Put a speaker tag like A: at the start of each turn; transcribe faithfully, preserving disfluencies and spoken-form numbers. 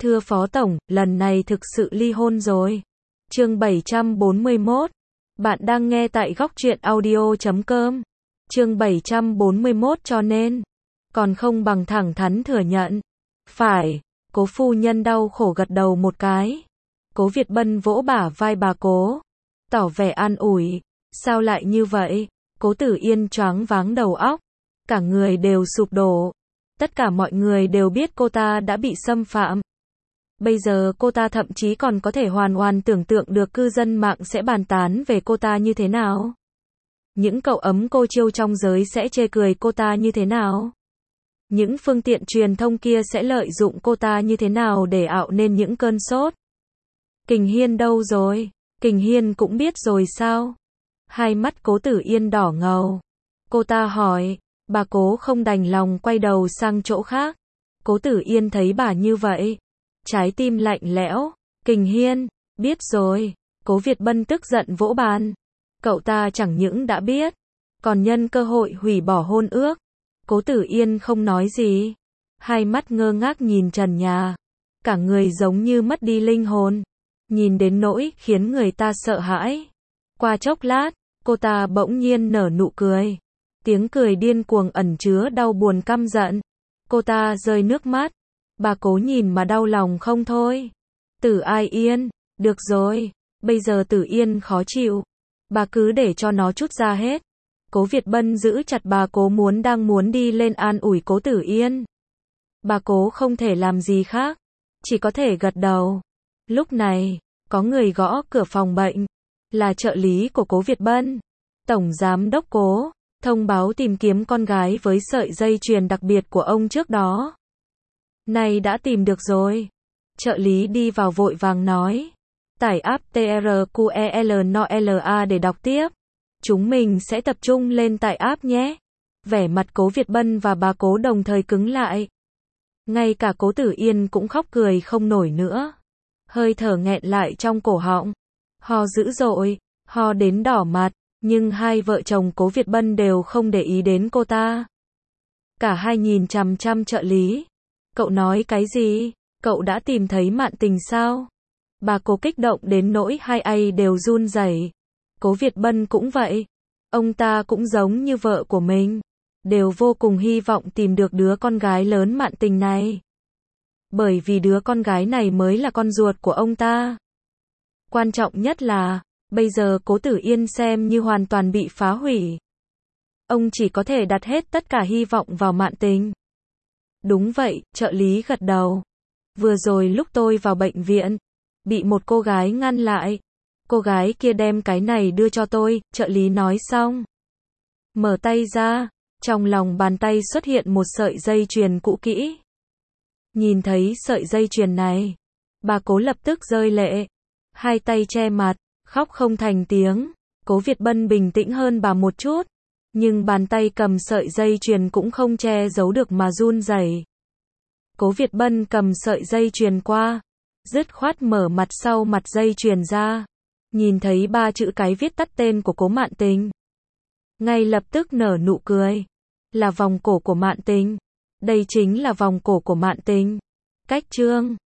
A: Thưa Phó Tổng, lần này thực sự ly hôn rồi. Chương bảy trăm bốn mươi mốt. Bạn đang nghe tại góc truyện audio chấm com. Chương bảy trăm bốn mươi mốt cho nên, còn không bằng thẳng thắn thừa nhận. Phải, Cố phu nhân đau khổ gật đầu một cái. Cố Việt Bân vỗ bả vai bà Cố, tỏ vẻ an ủi. Sao lại như vậy? Cố Tử Yên choáng váng đầu óc, cả người đều sụp đổ. Tất cả mọi người đều biết cô ta đã bị xâm phạm. Bây giờ cô ta thậm chí còn có thể hoàn hoàn tưởng tượng được cư dân mạng sẽ bàn tán về cô ta như thế nào. Những cậu ấm cô chiêu trong giới sẽ chê cười cô ta như thế nào. Những phương tiện truyền thông kia sẽ lợi dụng cô ta như thế nào để ạo nên những cơn sốt. Kình Hiên đâu rồi? Kình Hiên cũng biết rồi sao? Hai mắt Cố Tử Yên đỏ ngầu. Cô ta hỏi, bà Cố không đành lòng quay đầu sang chỗ khác. Cố Tử Yên thấy bà như vậy, trái tim lạnh lẽo. Kình Hiên, biết rồi. Cố Việt Bân tức giận vỗ bàn. Cậu ta chẳng những đã biết, còn nhân cơ hội hủy bỏ hôn ước. Cố Tử Yên không nói gì, hai mắt ngơ ngác nhìn trần nhà, cả người giống như mất đi linh hồn, nhìn đến nỗi khiến người ta sợ hãi. Qua chốc lát, cô ta bỗng nhiên nở nụ cười, tiếng cười điên cuồng ẩn chứa đau buồn căm giận. Cô ta rơi nước mắt, bà Cố nhìn mà đau lòng không thôi. Tử Ai Yên, được rồi, bây giờ Tử Yên khó chịu, bà cứ để cho nó trút ra hết. Cố Việt Bân giữ chặt bà Cố, muốn đang muốn đi lên an ủi Cố Tử Yên. Bà Cố không thể làm gì khác, chỉ có thể gật đầu. Lúc này, có người gõ cửa phòng bệnh, là trợ lý của Cố Việt Bân. Tổng giám đốc Cố, thông báo tìm kiếm con gái với sợi dây chuyền đặc biệt của ông trước đó. Này đã tìm được rồi. Trợ lý đi vào vội vàng nói. Tải app TRQELNOLA để đọc tiếp. Chúng mình sẽ tập trung lên tải app nhé. Vẻ mặt Cố Việt Bân và bà Cố đồng thời cứng lại. Ngay cả Cố Tử Yên cũng khóc cười không nổi nữa. Hơi thở nghẹn lại trong cổ họng. Ho dữ dội, ho đến đỏ mặt, nhưng hai vợ chồng Cố Việt Bân đều không để ý đến cô ta. Cả hai nhìn chằm chằm trợ lý. Cậu nói cái gì? Cậu đã tìm thấy Mạn Tình sao? Bà Cố kích động đến nỗi hai ai đều run rẩy. Cố Việt Bân cũng vậy. Ông ta cũng giống như vợ của mình, đều vô cùng hy vọng tìm được đứa con gái lớn Mạn Tình này. Bởi vì đứa con gái này mới là con ruột của ông ta. Quan trọng nhất là, bây giờ Cố Tử Yên xem như hoàn toàn bị phá hủy. Ông chỉ có thể đặt hết tất cả hy vọng vào Mạn Tình. Đúng vậy, trợ lý gật đầu. Vừa rồi lúc tôi vào bệnh viện, bị một cô gái ngăn lại. Cô gái kia đem cái này đưa cho tôi, trợ lý nói xong. Mở tay ra, trong lòng bàn tay xuất hiện một sợi dây chuyền cũ kỹ. Nhìn thấy sợi dây chuyền này, bà Cố lập tức rơi lệ. Hai tay che mặt, khóc không thành tiếng. Cố Việt Bân bình tĩnh hơn bà một chút, nhưng bàn tay cầm sợi dây chuyền cũng không che giấu được mà run rẩy. Cố Việt Bân cầm sợi dây chuyền qua, dứt khoát mở mặt sau mặt dây chuyền ra. Nhìn thấy ba chữ cái viết tắt tên của Cố Mạn Tình, ngay lập tức nở nụ cười. Là vòng cổ của Mạn Tình. Đây chính là vòng cổ của Mạn Tình. Cách chương